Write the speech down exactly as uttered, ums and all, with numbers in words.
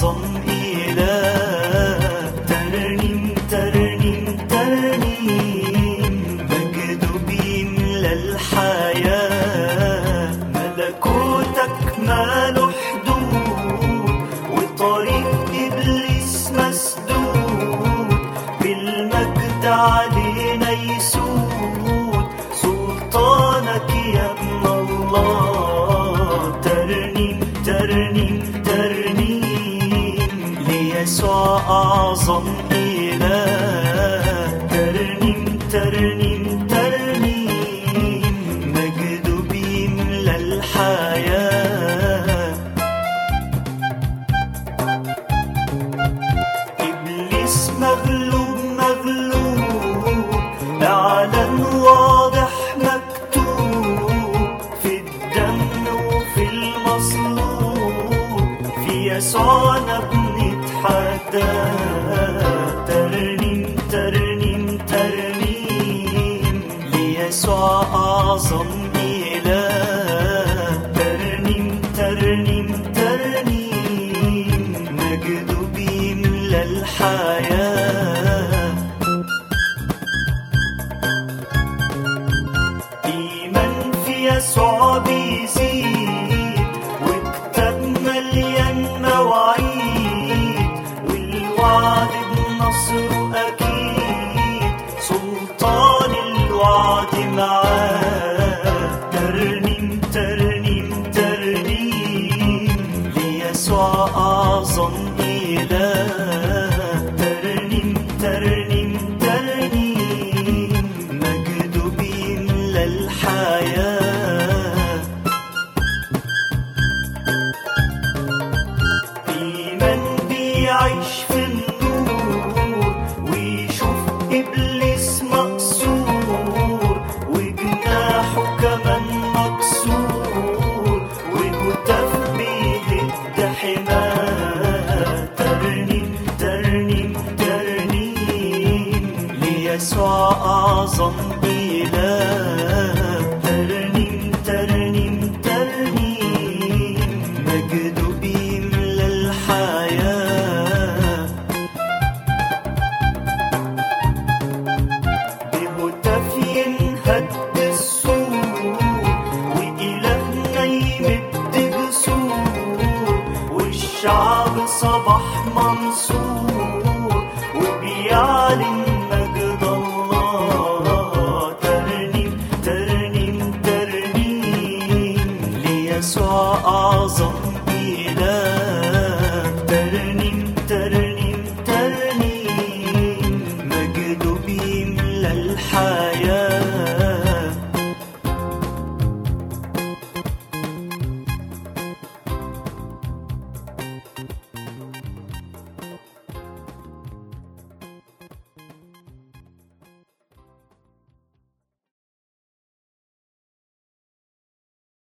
أعظم إله. ترنيم ترنيم ترنيم مجد بيملى الحياة. ملكوتك ما له حدود وطريق إبليس مسدود. بالمجد علينا يسود سلطانك يا ابن الله. ترنيم ترنيم ترنيم ليسوع أعظم إله. ترنيم ترنيم ترنيم مجد بيملى الحياة. إبليس مغلوب مغلوب إعلان واضح مكتوب في الدم وفي المصلوب. في يسوعنا بنتحدى. ترنيم ترنيم ترنيم ليسوع أعظم إله. ترنيم ترنيم ترنيم مجد بيملى الحياة. إيمان في يسوع بيزيد وكتاب مليان مواعيد. والوعد بنصره أكيد سلطان الوعد معاه. ترنيم ترنيم ترنيم ليسوع أعظم إله. ترنيم ترنيم ترنيم مجد بيملى الحياة. إيمان بيعيش في النور ويشوف إبليس مقصور وجناحه كمان مكسور وهتاف بيهد حماه. ترنيم ترنيم ترنيم ليسوع أعظم إله. ترنيم ترنيم ترنيم مجد بيملى الحياة. بهتاف ينهد السور وإلهنا يمد جسور. والشعب صبح منصور وبيعلن